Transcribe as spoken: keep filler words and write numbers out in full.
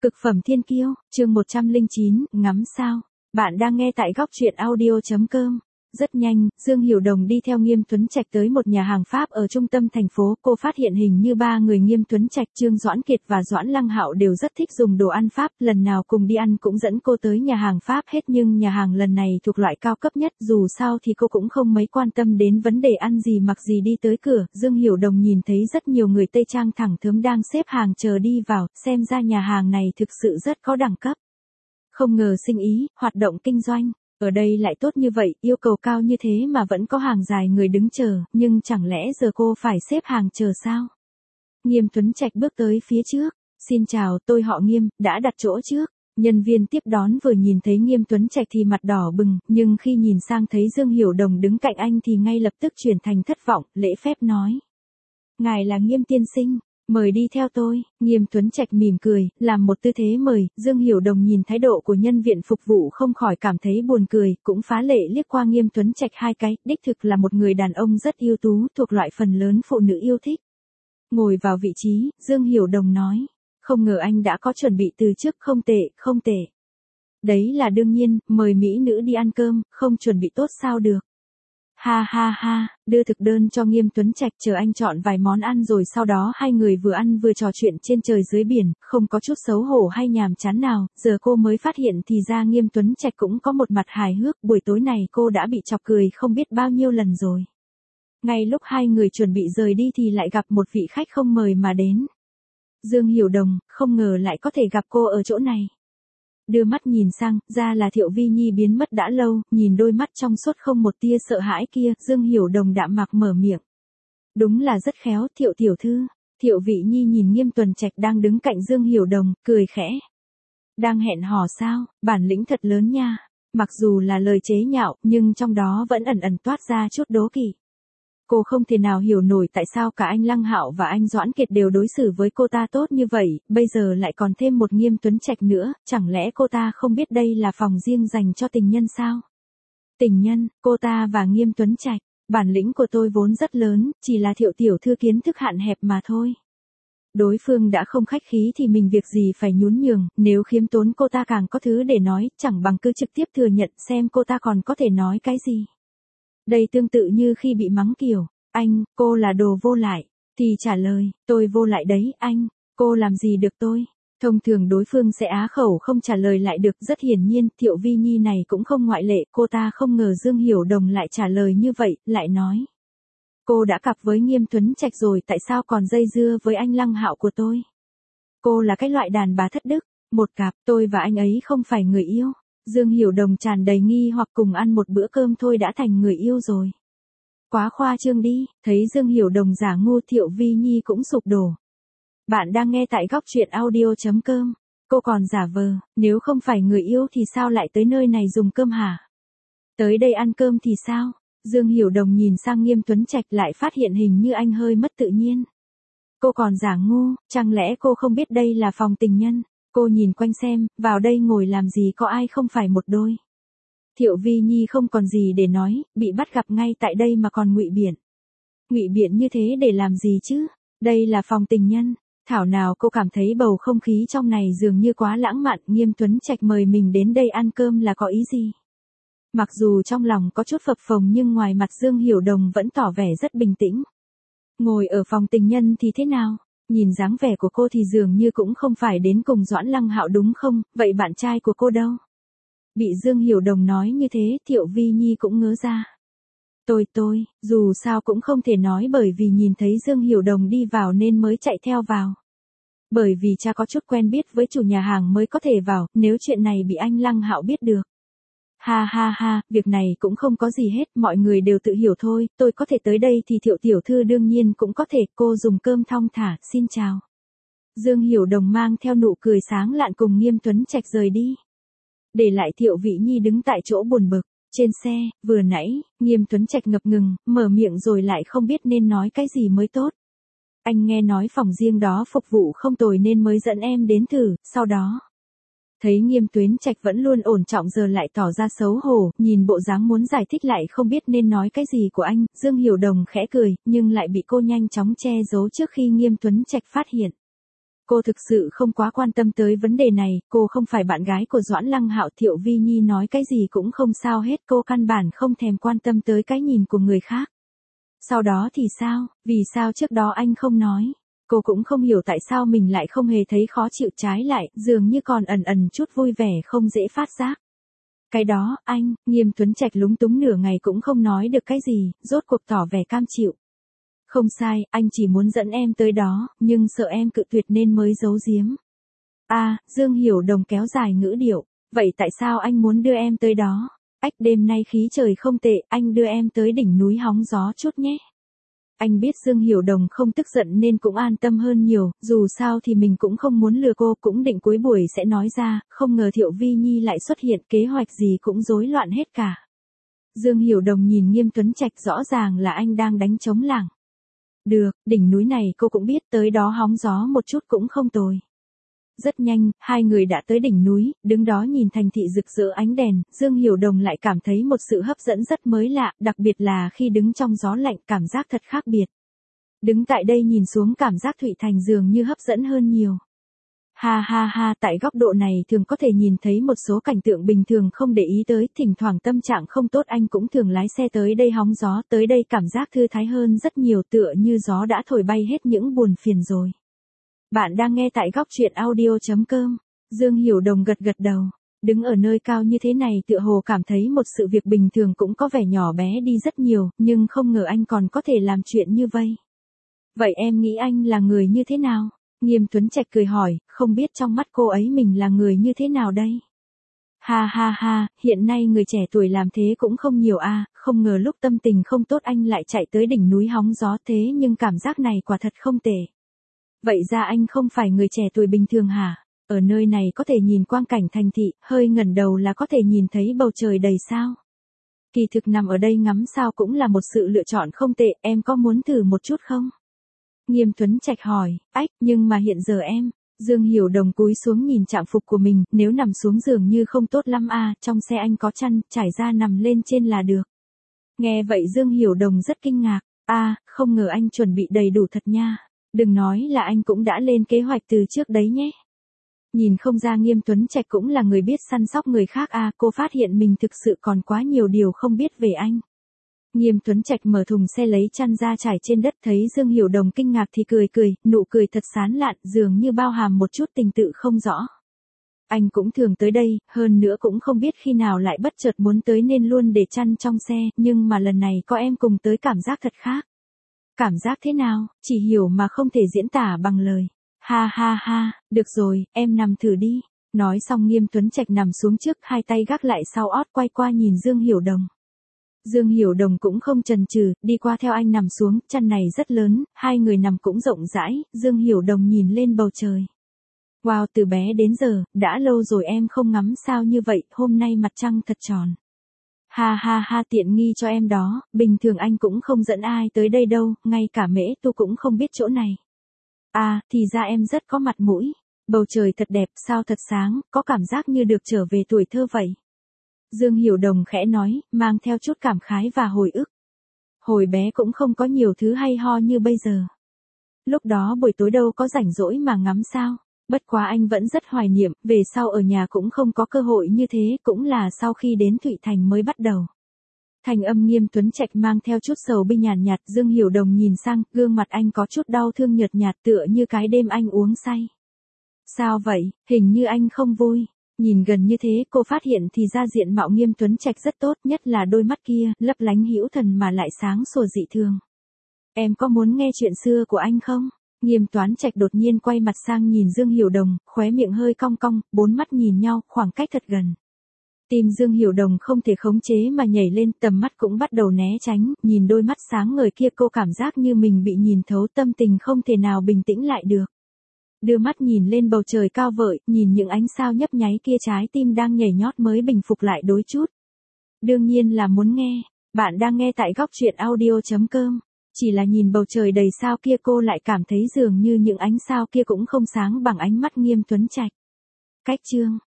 Cực phẩm thiên kiêu, chương một trăm lẻ chín, ngắm sao. Bạn đang nghe tại góc truyện audio chấm com. Rất nhanh, Dương Hiểu Đồng đi theo Nghiêm Tuấn Trạch tới một nhà hàng Pháp ở trung tâm thành phố. Cô phát hiện hình như ba người Nghiêm Tuấn Trạch, Trương Doãn Kiệt và Doãn Lăng Hạo đều rất thích dùng đồ ăn Pháp. Lần nào cùng đi ăn cũng dẫn cô tới nhà hàng Pháp hết, nhưng nhà hàng lần này thuộc loại cao cấp nhất. Dù sao thì cô cũng không mấy quan tâm đến vấn đề ăn gì mặc gì. Đi tới cửa, Dương Hiểu Đồng nhìn thấy rất nhiều người Tây Trang thẳng thớm đang xếp hàng chờ đi vào. Xem ra nhà hàng này thực sự rất có đẳng cấp. Không ngờ sinh ý, hoạt động kinh doanh ở đây lại tốt như vậy, yêu cầu cao như thế mà vẫn có hàng dài người đứng chờ, nhưng chẳng lẽ giờ cô phải xếp hàng chờ sao? Nghiêm Tuấn Trạch bước tới phía trước, xin chào, tôi họ Nghiêm, đã đặt chỗ trước. Nhân viên tiếp đón vừa nhìn thấy Nghiêm Tuấn Trạch thì mặt đỏ bừng, nhưng khi nhìn sang thấy Dương Hiểu Đồng đứng cạnh anh thì ngay lập tức chuyển thành thất vọng, lễ phép nói. Ngài là Nghiêm tiên sinh. Mời đi theo tôi. Nghiêm Tuấn Trạch mỉm cười, làm một tư thế mời. Dương Hiểu Đồng nhìn thái độ của nhân viên phục vụ không khỏi cảm thấy buồn cười, cũng phá lệ liếc qua Nghiêm Tuấn Trạch hai cái, đích thực là một người đàn ông rất ưu tú, thuộc loại phần lớn phụ nữ yêu thích. Ngồi vào vị trí, Dương Hiểu Đồng nói, không ngờ anh đã có chuẩn bị từ trước, không tệ, không tệ. Đấy là đương nhiên, mời mỹ nữ đi ăn cơm, không chuẩn bị tốt sao được. Ha ha ha, đưa thực đơn cho Nghiêm Tuấn Trạch, chờ anh chọn vài món ăn rồi sau đó hai người vừa ăn vừa trò chuyện trên trời dưới biển, không có chút xấu hổ hay nhàm chán nào. Giờ cô mới phát hiện thì ra Nghiêm Tuấn Trạch cũng có một mặt hài hước, buổi tối này cô đã bị chọc cười không biết bao nhiêu lần rồi. Ngay lúc hai người chuẩn bị rời đi thì lại gặp một vị khách không mời mà đến. Dương Hiểu Đồng, không ngờ lại có thể gặp cô ở chỗ này. Đưa mắt nhìn sang, ra là Thiệu Vi Nhi biến mất đã lâu, nhìn đôi mắt trong suốt không một tia sợ hãi kia, Dương Hiểu Đồng đạm mạc mở miệng. Đúng là rất khéo, Thiệu tiểu thư. Thiệu Vi Nhi nhìn Nghiêm Tuấn Trạch đang đứng cạnh Dương Hiểu Đồng, cười khẽ. Đang hẹn hò sao, bản lĩnh thật lớn nha. Mặc dù là lời chế nhạo, nhưng trong đó vẫn ẩn ẩn toát ra chút đố kỵ. Cô không thể nào hiểu nổi tại sao cả anh Lăng Hạo và anh Doãn Kiệt đều đối xử với cô ta tốt như vậy, bây giờ lại còn thêm một Nghiêm Tuấn Trạch nữa, chẳng lẽ cô ta không biết đây là phòng riêng dành cho tình nhân sao? Tình nhân, cô ta và Nghiêm Tuấn Trạch, bản lĩnh của tôi vốn rất lớn, chỉ là Thiệu tiểu thư kiến thức hạn hẹp mà thôi. Đối phương đã không khách khí thì mình việc gì phải nhún nhường, nếu khiêm tốn cô ta càng có thứ để nói, chẳng bằng cứ trực tiếp thừa nhận xem cô ta còn có thể nói cái gì. Đây tương tự như khi bị mắng kiểu, anh, cô là đồ vô lại, thì trả lời, tôi vô lại đấy, anh, cô làm gì được tôi. Thông thường đối phương sẽ á khẩu không trả lời lại được, rất hiển nhiên, Thiệu Vi Nhi này cũng không ngoại lệ, cô ta không ngờ Dương Hiểu Đồng lại trả lời như vậy, lại nói. Cô đã cặp với Nghiêm Tuấn Trạch rồi, tại sao còn dây dưa với anh Lăng Hạo của tôi? Cô là cái loại đàn bà thất đức, một cặp, tôi và anh ấy không phải người yêu. Dương Hiểu Đồng tràn đầy nghi hoặc, cùng ăn một bữa cơm thôi đã thành người yêu rồi. Quá khoa trương đi, thấy Dương Hiểu Đồng giả ngu, Thiệu Vi Nhi cũng sụp đổ. Bạn đang nghe tại góc truyện audio chấm com. Cô còn giả vờ, nếu không phải người yêu thì sao lại tới nơi này dùng cơm hả? Tới đây ăn cơm thì sao? Dương Hiểu Đồng nhìn sang Nghiêm Tuấn Trạch lại phát hiện hình như anh hơi mất tự nhiên. Cô còn giả ngu, chẳng lẽ cô không biết đây là phòng tình nhân? Cô nhìn quanh xem, vào đây ngồi làm gì có ai không phải một đôi. Thiệu Vi Nhi không còn gì để nói, bị bắt gặp ngay tại đây mà còn ngụy biện. Ngụy biện như thế để làm gì chứ? Đây là phòng tình nhân. Thảo nào cô cảm thấy bầu không khí trong này dường như quá lãng mạn. Nghiêm Tuấn Trạch mời mình đến đây ăn cơm là có ý gì? Mặc dù trong lòng có chút phập phồng nhưng ngoài mặt Dương Hiểu Đồng vẫn tỏ vẻ rất bình tĩnh. Ngồi ở phòng tình nhân thì thế nào? Nhìn dáng vẻ của cô thì dường như cũng không phải đến cùng Doãn Lăng Hạo đúng không, vậy bạn trai của cô đâu? Bị Dương Hiểu Đồng nói như thế, Thiệu Vi Nhi cũng ngớ ra. Tôi tôi, dù sao cũng không thể nói bởi vì nhìn thấy Dương Hiểu Đồng đi vào nên mới chạy theo vào. Bởi vì cha có chút quen biết với chủ nhà hàng mới có thể vào, nếu chuyện này bị anh Lăng Hạo biết được. Ha ha ha, việc này cũng không có gì hết, mọi người đều tự hiểu thôi, tôi có thể tới đây thì Thiệu tiểu thư đương nhiên cũng có thể, cô dùng cơm thong thả, xin chào. Dương Hiểu Đồng mang theo nụ cười sáng lạn cùng Nghiêm Tuấn Trạch rời đi. Để lại Thiệu Vi Nhi đứng tại chỗ buồn bực, trên xe, vừa nãy, Nghiêm Tuấn Trạch ngập ngừng, mở miệng rồi lại không biết nên nói cái gì mới tốt. Anh nghe nói phòng riêng đó phục vụ không tồi nên mới dẫn em đến thử, sau đó. Thấy Nghiêm Tuấn Trạch vẫn luôn ổn trọng giờ lại tỏ ra xấu hổ, nhìn bộ dáng muốn giải thích lại không biết nên nói cái gì của anh, Dương Hiểu Đồng khẽ cười, nhưng lại bị cô nhanh chóng che giấu trước khi Nghiêm Tuấn Trạch phát hiện. cô thực sự không quá quan tâm tới vấn đề này, cô không phải bạn gái của Doãn Lăng Hạo. Thiệu Vi Nhi nói cái gì cũng không sao hết, cô căn bản không thèm quan tâm tới cái nhìn của người khác. Sau đó thì sao, vì sao trước đó anh không nói? Cô cũng không hiểu tại sao mình lại không hề thấy khó chịu, trái lại, dường như còn ẩn ẩn chút vui vẻ không dễ phát giác. Cái đó, anh, Nghiêm Tuấn Trạch lúng túng nửa ngày cũng không nói được cái gì, rốt cuộc tỏ vẻ cam chịu. Không sai, anh chỉ muốn dẫn em tới đó, nhưng sợ em cự tuyệt nên mới giấu giếm. À, Dương Hiểu Đồng kéo dài ngữ điệu, vậy tại sao anh muốn đưa em tới đó? Ách, đêm nay khí trời không tệ, anh đưa em tới đỉnh núi hóng gió chút nhé. Anh biết Dương Hiểu Đồng không tức giận nên cũng an tâm hơn nhiều, dù sao thì mình cũng không muốn lừa cô, cũng định cuối buổi sẽ nói ra, không ngờ Thiệu Vi Nhi lại xuất hiện, kế hoạch gì cũng rối loạn hết cả. Dương Hiểu Đồng nhìn Nghiêm Tuấn Trạch, rõ ràng là anh đang đánh trống lảng. Được, đỉnh núi này cô cũng biết, tới đó hóng gió một chút cũng không tồi. Rất nhanh, hai người đã tới đỉnh núi, đứng đó nhìn thành thị rực rỡ ánh đèn, Dương Hiểu Đồng lại cảm thấy một sự hấp dẫn rất mới lạ, đặc biệt là khi đứng trong gió lạnh, cảm giác thật khác biệt. Đứng tại đây nhìn xuống cảm giác Thụy Thành dường như hấp dẫn hơn nhiều. Ha ha ha, tại góc độ này thường có thể nhìn thấy một số cảnh tượng bình thường không để ý tới, thỉnh thoảng tâm trạng không tốt anh cũng thường lái xe tới đây hóng gió, tới đây cảm giác thư thái hơn rất nhiều, tựa như gió đã thổi bay hết những buồn phiền rồi. Bạn đang nghe tại góc truyện audio chấm com. Dương Hiểu Đồng gật gật đầu. Đứng ở nơi cao như thế này tựa hồ cảm thấy một sự việc bình thường cũng có vẻ nhỏ bé đi rất nhiều, nhưng không ngờ anh còn có thể làm chuyện như vậy. Vậy em nghĩ anh là người như thế nào? Nghiêm Tuấn Trạch cười hỏi, không biết trong mắt cô ấy mình là người như thế nào đây? Ha ha ha, hiện nay người trẻ tuổi làm thế cũng không nhiều à, không ngờ lúc tâm tình không tốt anh lại chạy tới đỉnh núi hóng gió thế, nhưng cảm giác này quả thật không tệ. Vậy ra anh không phải người trẻ tuổi bình thường hả? Ở nơi này có thể nhìn quang cảnh thành thị, hơi ngẩng đầu là có thể nhìn thấy bầu trời đầy sao. Kỳ thực nằm ở đây ngắm sao cũng là một sự lựa chọn không tệ, em có muốn thử một chút không? Nghiêm Tuấn Trạch hỏi, ách, nhưng mà hiện giờ em, Dương Hiểu Đồng cúi xuống nhìn trạng phục của mình, nếu nằm xuống giường như không tốt lắm à, trong xe anh có chăn, trải ra nằm lên trên là được. Nghe vậy Dương Hiểu Đồng rất kinh ngạc, à, không ngờ anh chuẩn bị đầy đủ thật nha. Đừng nói là anh cũng đã lên kế hoạch từ trước đấy nhé. Nhìn không ra Nghiêm Tuấn Trạch cũng là người biết săn sóc người khác à, cô phát hiện mình thực sự còn quá nhiều điều không biết về anh. Nghiêm Tuấn Trạch mở thùng xe lấy chăn ra trải trên đất, thấy Dương Hiểu Đồng kinh ngạc thì cười cười, nụ cười thật sán lạn, dường như bao hàm một chút tình tự không rõ. Anh cũng thường tới đây, hơn nữa cũng không biết khi nào lại bất chợt muốn tới nên luôn để chăn trong xe, nhưng mà lần này có em cùng tới cảm giác thật khác. Cảm giác thế nào, chỉ hiểu mà không thể diễn tả bằng lời. Ha ha ha, được rồi, em nằm thử đi. Nói xong Nghiêm Tuấn Trạch nằm xuống trước, hai tay gác lại sau ót, quay qua nhìn Dương Hiểu Đồng. Dương Hiểu Đồng cũng không chần chừ, đi qua theo anh nằm xuống, chăn này rất lớn, hai người nằm cũng rộng rãi, Dương Hiểu Đồng nhìn lên bầu trời. Wow, từ bé đến giờ, đã lâu rồi em không ngắm sao như vậy, hôm nay mặt trăng thật tròn. Ha ha ha, tiện nghi cho em đó, bình thường anh cũng không dẫn ai tới đây đâu, ngay cả Mễ Tu cũng không biết chỗ này. À, thì ra em rất có mặt mũi. Bầu trời thật đẹp, sao thật sáng, có cảm giác như được trở về tuổi thơ vậy. Dương Hiểu Đồng khẽ nói, mang theo chút cảm khái và hồi ức. Hồi bé cũng không có nhiều thứ hay ho như bây giờ. Lúc đó buổi tối đâu có rảnh rỗi mà ngắm sao. Bất quá anh vẫn rất hoài niệm, về sau ở nhà cũng không có cơ hội như thế, cũng là sau khi đến Thụy Thành mới bắt đầu. Thành âm Nghiêm Tuấn Trạch mang theo chút sầu bi nhàn nhạt, Dương Hiểu Đồng nhìn sang, gương mặt anh có chút đau thương nhợt nhạt tựa như cái đêm anh uống say. Sao vậy, hình như anh không vui. Nhìn gần như thế cô phát hiện thì ra diện mạo Nghiêm Tuấn Trạch rất tốt, nhất là đôi mắt kia, lấp lánh hữu thần mà lại sáng sủa dị thường. Em có muốn nghe chuyện xưa của anh không? Nghiêm Tuấn Trạch đột nhiên quay mặt sang nhìn Dương Hiểu Đồng, khóe miệng hơi cong cong, bốn mắt nhìn nhau, khoảng cách thật gần. Tim Dương Hiểu Đồng không thể khống chế mà nhảy lên, tầm mắt cũng bắt đầu né tránh, nhìn đôi mắt sáng ngời kia cô cảm giác như mình bị nhìn thấu, tâm tình không thể nào bình tĩnh lại được. Đưa mắt nhìn lên bầu trời cao vợi, nhìn những ánh sao nhấp nháy kia, trái tim đang nhảy nhót mới bình phục lại đôi chút. Đương nhiên là muốn nghe, bạn đang nghe tại góc truyện audio chấm com. Chỉ là nhìn bầu trời đầy sao kia cô lại cảm thấy dường như những ánh sao kia cũng không sáng bằng ánh mắt Nghiêm Tuấn Trạch. Cách chương